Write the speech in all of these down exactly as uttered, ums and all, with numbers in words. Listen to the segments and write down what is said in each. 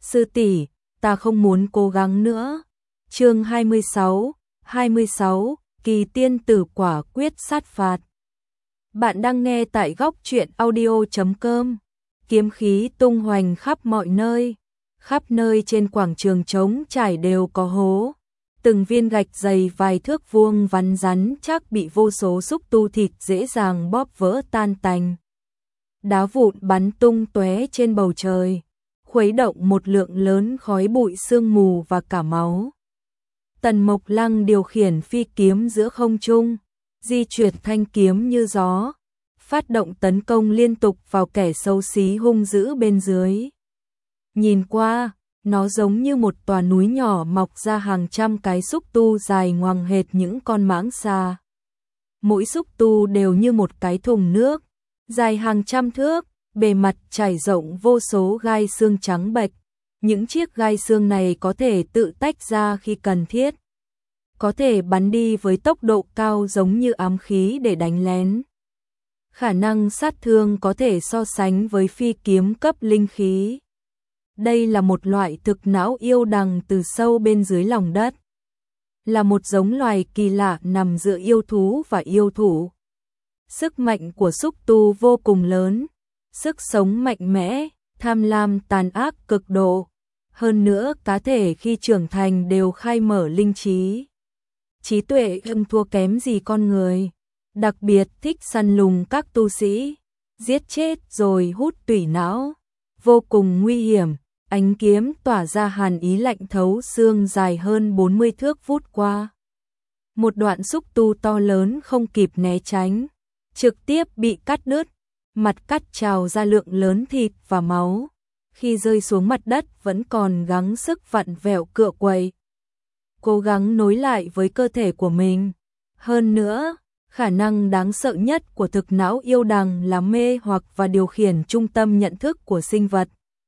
Sư tỷ, ta không muốn cố gắng nữa. Chương hai mươi sáu, hai mươi sáu, Kỳ tiên tử quả quyết sát phạt. Bạn đang nghe tại góc truyện audio chấm com. Kiếm khí tung hoành khắp mọi nơi, khắp nơi trên quảng trường trống trải đều có hố. Từng viên gạch dày vài thước vuông vắn rắn chắc bị vô số xúc tu thịt dễ dàng bóp vỡ tan tành. Đá vụn bắn tung tóe trên bầu trời, khuấy động một lượng lớn khói bụi sương mù và cả máu. Tần Mộc Lăng điều khiển phi kiếm giữa không trung, di chuyển thanh kiếm như gió, phát động tấn công liên tục vào kẻ xấu xí hung dữ bên dưới. Nhìn qua, nó giống như một tòa núi nhỏ mọc ra hàng trăm cái xúc tu dài ngoằng hệt những con mãng xà. Mỗi xúc tu đều như một cái thùng nước, dài hàng trăm thước, bề mặt trải rộng vô số gai xương trắng bệch. Những chiếc gai xương này có thể tự tách ra khi cần thiết, có thể bắn đi với tốc độ cao giống như ám khí để đánh lén. Khả năng sát thương có thể so sánh với phi kiếm cấp linh khí. Đây là một loại thực não yêu đằng từ sâu bên dưới lòng đất. Là một giống loài kỳ lạ nằm giữa yêu thú và yêu thủ. Sức mạnh của xúc tu vô cùng lớn, sức sống mạnh mẽ, tham lam tàn ác cực độ. Hơn nữa cá thể khi trưởng thành đều khai mở linh trí. Trí tuệ không thua kém gì con người. Đặc biệt thích săn lùng các tu sĩ, giết chết rồi hút tủy não. Vô cùng nguy hiểm, ánh kiếm tỏa ra hàn ý lạnh thấu xương dài hơn bốn mươi thước vút qua. Một đoạn xúc tu to lớn không kịp né tránh, trực tiếp bị cắt đứt, mặt cắt trào ra lượng lớn thịt và máu. Khi rơi xuống mặt đất vẫn còn gắng sức vặn vẹo cựa quậy, cố gắng nối lại với cơ thể của mình. Hơn nữa, khả năng đáng sợ nhất của thực não yêu đằng là mê hoặc và điều khiển trung tâm nhận thức của sinh vật,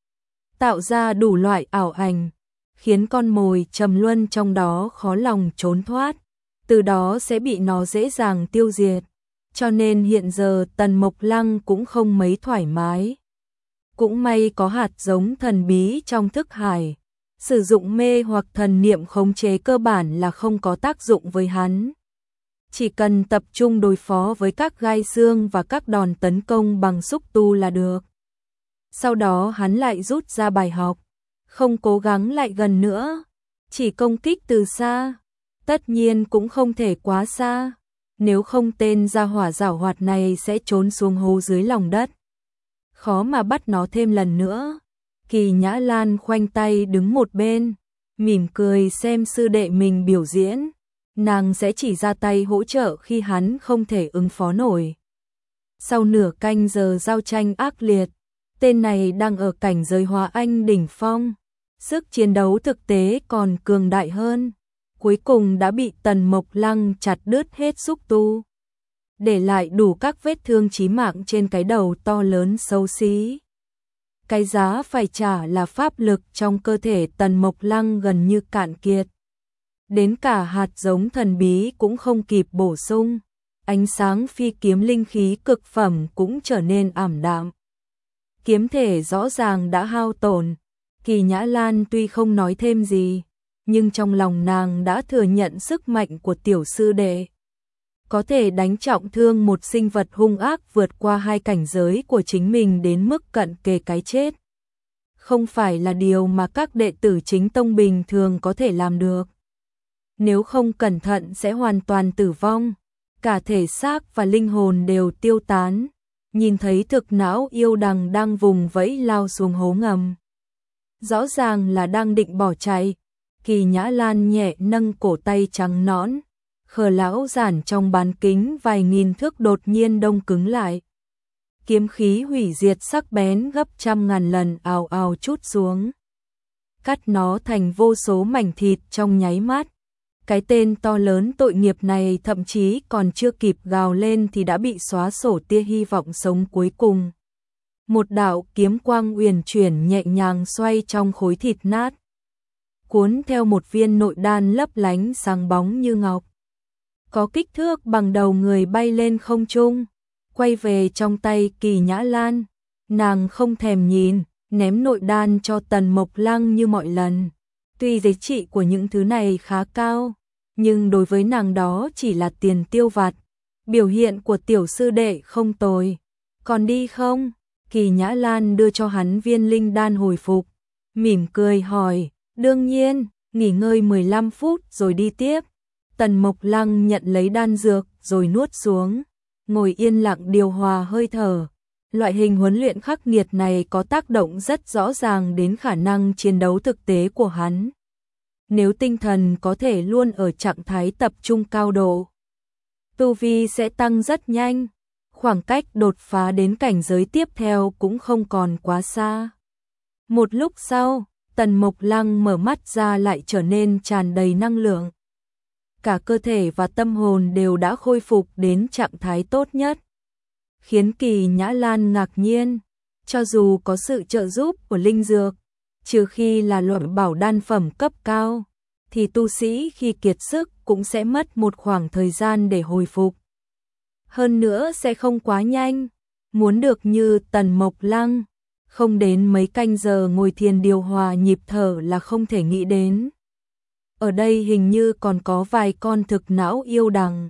tạo ra đủ loại ảo ảnh, khiến con mồi trầm luân trong đó khó lòng trốn thoát, từ đó sẽ bị nó dễ dàng tiêu diệt. Cho nên hiện giờ Tần Mộc Lăng cũng không mấy thoải mái. Cũng may có hạt giống thần bí trong thức hải, sử dụng mê hoặc thần niệm khống chế cơ bản là không có tác dụng với hắn. Chỉ cần tập trung đối phó với các gai xương và các đòn tấn công bằng xúc tu là được. Sau đó hắn lại rút ra bài học, không cố gắng lại gần nữa, chỉ công kích từ xa. Tất nhiên cũng không thể quá xa, nếu không tên gia hỏa giảo hoạt này sẽ trốn xuống hố dưới lòng đất. Khó mà bắt nó thêm lần nữa. Kỳ Nhã Lan khoanh tay đứng một bên, mỉm cười xem sư đệ mình biểu diễn. Nàng sẽ chỉ ra tay hỗ trợ khi hắn không thể ứng phó nổi. Sau nửa canh giờ giao tranh ác liệt, tên này đang ở cảnh giới hóa anh đỉnh phong. Sức chiến đấu thực tế còn cường đại hơn. Cuối cùng đã bị Tần Mộc Lăng chặt đứt hết xúc tu, để lại đủ các vết thương chí mạng trên cái đầu to lớn xấu xí. Cái giá phải trả là pháp lực trong cơ thể Tần Mộc Lăng gần như cạn kiệt. Đến cả hạt giống thần bí cũng không kịp bổ sung. Ánh sáng phi kiếm linh khí cực phẩm cũng trở nên ảm đạm. Kiếm thể rõ ràng đã hao tổn. Kỳ Nhã Lan tuy không nói thêm gì, nhưng trong lòng nàng đã thừa nhận sức mạnh của tiểu sư đệ. Có thể đánh trọng thương một sinh vật hung ác vượt qua hai cảnh giới của chính mình đến mức cận kề cái chết. Không phải là điều mà các đệ tử chính tông bình thường có thể làm được. Nếu không cẩn thận sẽ hoàn toàn tử vong, cả thể xác và linh hồn đều tiêu tán. Nhìn thấy thực não yêu đằng đang vùng vẫy lao xuống hố ngầm, rõ ràng là đang định bỏ chạy. Kỳ Nhã Lan nhẹ nâng cổ tay trắng nõn, khờ lão giản trong bán kính vài nghìn thước đột nhiên đông cứng lại. Kiếm khí hủy diệt sắc bén gấp trăm ngàn lần ào ào trút xuống, cắt nó thành vô số mảnh thịt trong nháy mắt. Cái tên to lớn tội nghiệp này thậm chí còn chưa kịp gào lên thì đã bị xóa sổ tia hy vọng sống cuối cùng. Một đạo kiếm quang uyển chuyển nhẹ nhàng xoay trong khối thịt nát, cuốn theo một viên nội đan lấp lánh sáng bóng như ngọc, có kích thước bằng đầu người bay lên không trung, quay về trong tay Kỳ Nhã Lan. Nàng không thèm nhìn, ném nội đan cho Tần Mộc Lăng như mọi lần. Tuy giá trị của những thứ này khá cao, nhưng đối với nàng đó chỉ là tiền tiêu vặt. Biểu hiện của tiểu sư đệ không tồi. Còn đi không? Kỳ Nhã Lan đưa cho hắn viên linh đan hồi phục, mỉm cười hỏi, đương nhiên, nghỉ ngơi mười lăm phút rồi đi tiếp. Tần Mộc Lăng nhận lấy đan dược rồi nuốt xuống, ngồi yên lặng điều hòa hơi thở. Loại hình huấn luyện khắc nghiệt này có tác động rất rõ ràng đến khả năng chiến đấu thực tế của hắn. Nếu tinh thần có thể luôn ở trạng thái tập trung cao độ, tu vi sẽ tăng rất nhanh, khoảng cách đột phá đến cảnh giới tiếp theo cũng không còn quá xa. Một lúc sau, Tần Mộc Lăng mở mắt ra lại trở nên tràn đầy năng lượng. Cả cơ thể và tâm hồn đều đã khôi phục đến trạng thái tốt nhất. Khiến Kỳ Nhã Lan ngạc nhiên, cho dù có sự trợ giúp của linh dược, trừ khi là loại bảo đan phẩm cấp cao, thì tu sĩ khi kiệt sức cũng sẽ mất một khoảng thời gian để hồi phục. Hơn nữa sẽ không quá nhanh, muốn được như Tần Mộc Lăng, không đến mấy canh giờ ngồi thiền điều hòa nhịp thở là không thể nghĩ đến. Ở đây hình như còn có vài con thực não yêu đằng.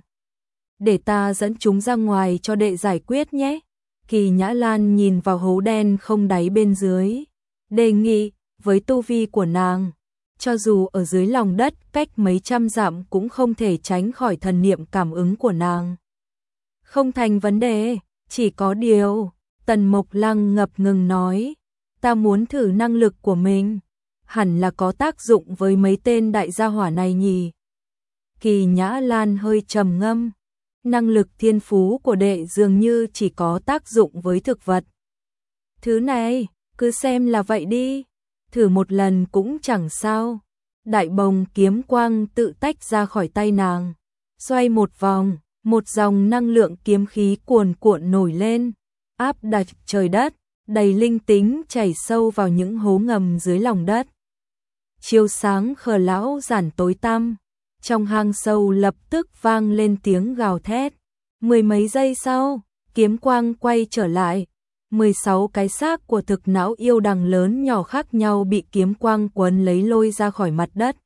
Để ta dẫn chúng ra ngoài cho đệ giải quyết nhé. Kỳ Nhã Lan nhìn vào hố đen không đáy bên dưới, đề nghị, với tu vi của nàng, cho dù ở dưới lòng đất cách mấy trăm dặm cũng không thể tránh khỏi thần niệm cảm ứng của nàng. Không thành vấn đề, chỉ có điều, Tần Mộc Lăng ngập ngừng nói, ta muốn thử năng lực của mình, hẳn là có tác dụng với mấy tên đại gia hỏa này nhỉ. Kỳ Nhã Lan hơi trầm ngâm, năng lực thiên phú của đệ dường như chỉ có tác dụng với thực vật. Thứ này, cứ xem là vậy đi, thử một lần cũng chẳng sao. Đại bồng kiếm quang tự tách ra khỏi tay nàng, xoay một vòng, một dòng năng lượng kiếm khí cuồn cuộn nổi lên, áp đặt trời đất, đầy linh tính chảy sâu vào những hố ngầm dưới lòng đất. Chiếu sáng khờ lão giản tối tăm, trong hang sâu lập tức vang lên tiếng gào thét. Mười mấy giây sau, kiếm quang quay trở lại, mười sáu cái xác của thực não yêu đằng lớn nhỏ khác nhau bị kiếm quang quấn lấy lôi ra khỏi mặt đất.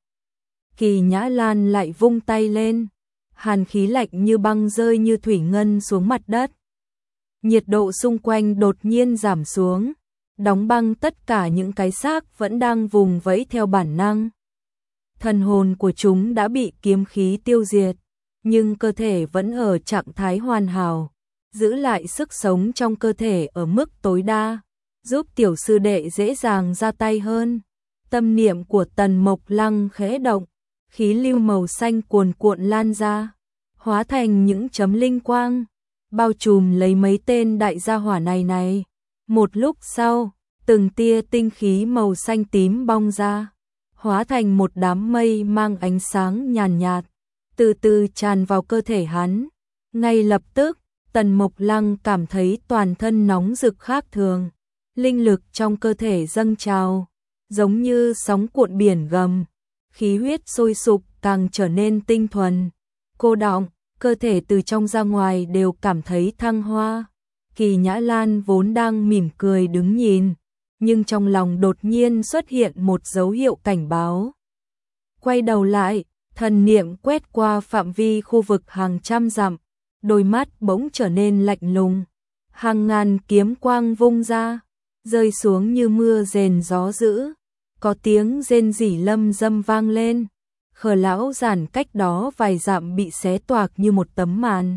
Kỳ Nhã Lan lại vung tay lên, hàn khí lạnh như băng rơi như thủy ngân xuống mặt đất. Nhiệt độ xung quanh đột nhiên giảm xuống, đóng băng tất cả những cái xác vẫn đang vùng vẫy theo bản năng. Thần hồn của chúng đã bị kiếm khí tiêu diệt, nhưng cơ thể vẫn ở trạng thái hoàn hảo, giữ lại sức sống trong cơ thể ở mức tối đa, giúp tiểu sư đệ dễ dàng ra tay hơn. Tâm niệm của Tần Mộc Lăng khẽ động, khí lưu màu xanh cuồn cuộn lan ra, hóa thành những chấm linh quang, bao trùm lấy mấy tên đại gia hỏa này này. Một lúc sau, từng tia tinh khí màu xanh tím bong ra, hóa thành một đám mây mang ánh sáng nhàn nhạt, từ từ tràn vào cơ thể hắn. Ngay lập tức, Tần Mộc Lăng cảm thấy toàn thân nóng rực khác thường, linh lực trong cơ thể dâng trào, giống như sóng cuộn biển gầm, khí huyết sôi sục càng trở nên tinh thuần, cô đọng, cơ thể từ trong ra ngoài đều cảm thấy thăng hoa. Kỳ Nhã Lan vốn đang mỉm cười đứng nhìn, nhưng trong lòng đột nhiên xuất hiện một dấu hiệu cảnh báo. Quay đầu lại, thần niệm quét qua phạm vi khu vực hàng trăm dặm, đôi mắt bỗng trở nên lạnh lùng, hàng ngàn kiếm quang vung ra, rơi xuống như mưa rền gió dữ, có tiếng rên rỉ lâm dâm vang lên. Khờ lão giản cách đó vài dặm bị xé toạc như một tấm màn,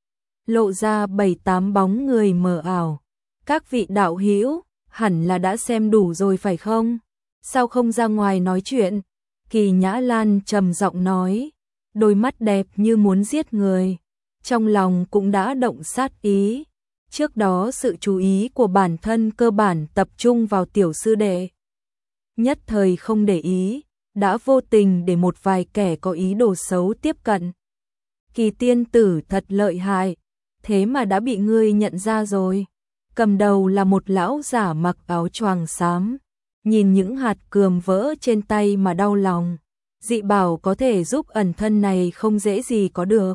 lộ ra bảy tám bóng người mờ ảo. Các vị đạo hữu hẳn là đã xem đủ rồi phải không? Sao không ra ngoài nói chuyện? Kỳ Nhã Lan trầm giọng nói, đôi mắt đẹp như muốn giết người, trong lòng cũng đã động sát ý. Trước đó sự chú ý của bản thân cơ bản tập trung vào tiểu sư đệ, nhất thời không để ý, đã vô tình để một vài kẻ có ý đồ xấu tiếp cận. Kỳ tiên tử thật lợi hại, thế mà đã bị ngươi nhận ra rồi. Cầm đầu là một lão giả mặc áo choàng xám, nhìn những hạt cườm vỡ trên tay mà đau lòng. Dị bảo có thể giúp ẩn thân này không dễ gì có được.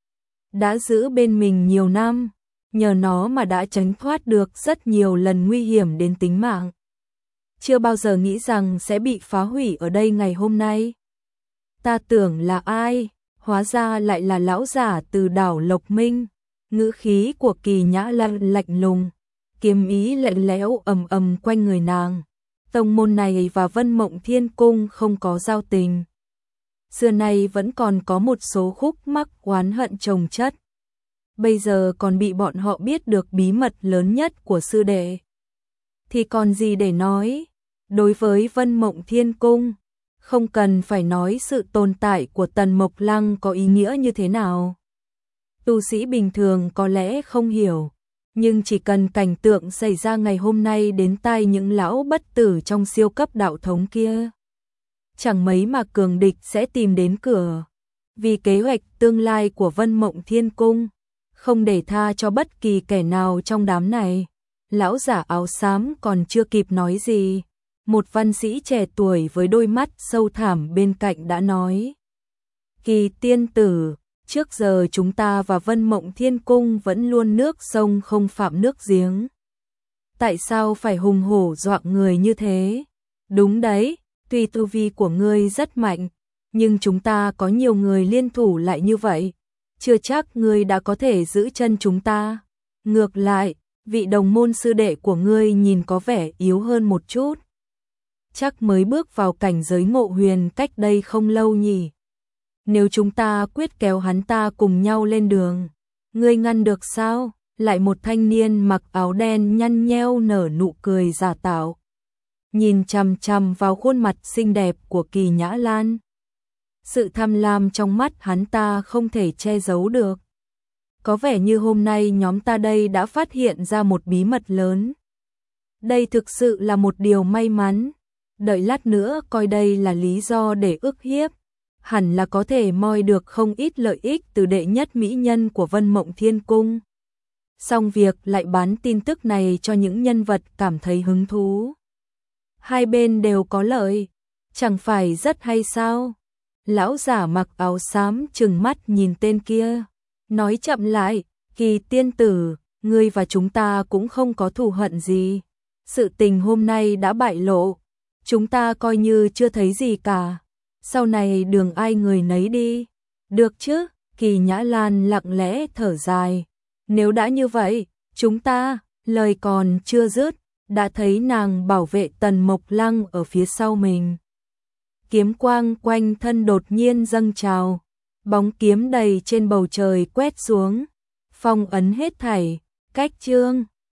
Đã giữ bên mình nhiều năm, nhờ nó mà đã tránh thoát được rất nhiều lần nguy hiểm đến tính mạng. chưa bao giờ nghĩ rằng sẽ bị phá hủy ở đây ngày hôm nay. Ta tưởng là ai, hóa ra lại là lão giả từ đảo Lộc Minh. Ngữ khí của Kỳ Nhã Lan lạnh lùng, kiếm ý lạnh lẽo ầm ầm quanh người nàng. Tông môn này và Vân Mộng Thiên Cung không có giao tình. Xưa nay vẫn còn có một số khúc mắc oán hận chồng chất. Bây giờ còn bị bọn họ biết được bí mật lớn nhất của sư đệ. Thì còn gì để nói? Đối với Vân Mộng Thiên Cung, không cần phải nói sự tồn tại của Tần Mộc Lăng có ý nghĩa như thế nào. Tu sĩ bình thường có lẽ không hiểu, nhưng chỉ cần cảnh tượng xảy ra ngày hôm nay đến tai những lão bất tử trong siêu cấp đạo thống kia, chẳng mấy mà cường địch sẽ tìm đến cửa. Vì kế hoạch tương lai của Vân Mộng Thiên Cung, không để tha cho bất kỳ kẻ nào trong đám này. Lão giả áo xám còn chưa kịp nói gì, một văn sĩ trẻ tuổi với đôi mắt sâu thẳm bên cạnh đã nói: Kỳ tiên tử, trước giờ chúng ta và Vân Mộng Thiên Cung vẫn luôn nước sông không phạm nước giếng. Tại sao phải hùng hổ dọa người như thế? Đúng đấy, tuy tu vi của ngươi rất mạnh, nhưng chúng ta có nhiều người liên thủ lại như vậy, chưa chắc ngươi đã có thể giữ chân chúng ta. Ngược lại, vị đồng môn sư đệ của ngươi nhìn có vẻ yếu hơn một chút. Chắc mới bước vào cảnh giới ngộ huyền cách đây không lâu nhỉ. Nếu chúng ta quyết kéo hắn ta cùng nhau lên đường, ngươi ngăn được sao? Lại một thanh niên mặc áo đen nhăn nheo nở nụ cười giả tạo, nhìn chằm chằm vào khuôn mặt xinh đẹp của Kỳ Nhã Lan. Sự tham lam trong mắt hắn ta không thể che giấu được. Có vẻ như hôm nay nhóm ta đây đã phát hiện ra một bí mật lớn. Đây thực sự là một điều may mắn. Đợi lát nữa coi đây là lý do để ức hiếp, hẳn là có thể moi được không ít lợi ích từ đệ nhất mỹ nhân của Vân Mộng Thiên Cung. Xong việc lại bán tin tức này cho những nhân vật cảm thấy hứng thú. Hai bên đều có lợi, chẳng phải rất hay sao? Lão giả mặc áo xám trừng mắt nhìn tên kia, nói chậm lại: Kỳ tiên tử, ngươi và chúng ta cũng không có thù hận gì. Sự tình hôm nay đã bại lộ, chúng ta coi như chưa thấy gì cả. Sau này đường ai người nấy đi. Được chứ? Kỳ Nhã Lan lặng lẽ thở dài. Nếu đã như vậy, chúng ta, lời còn chưa dứt, đã thấy nàng bảo vệ Tần Mộc Lăng ở phía sau mình. Kiếm quang quanh thân đột nhiên dâng trào, bóng kiếm đầy trên bầu trời quét xuống, phong ấn hết thảy. Cách chương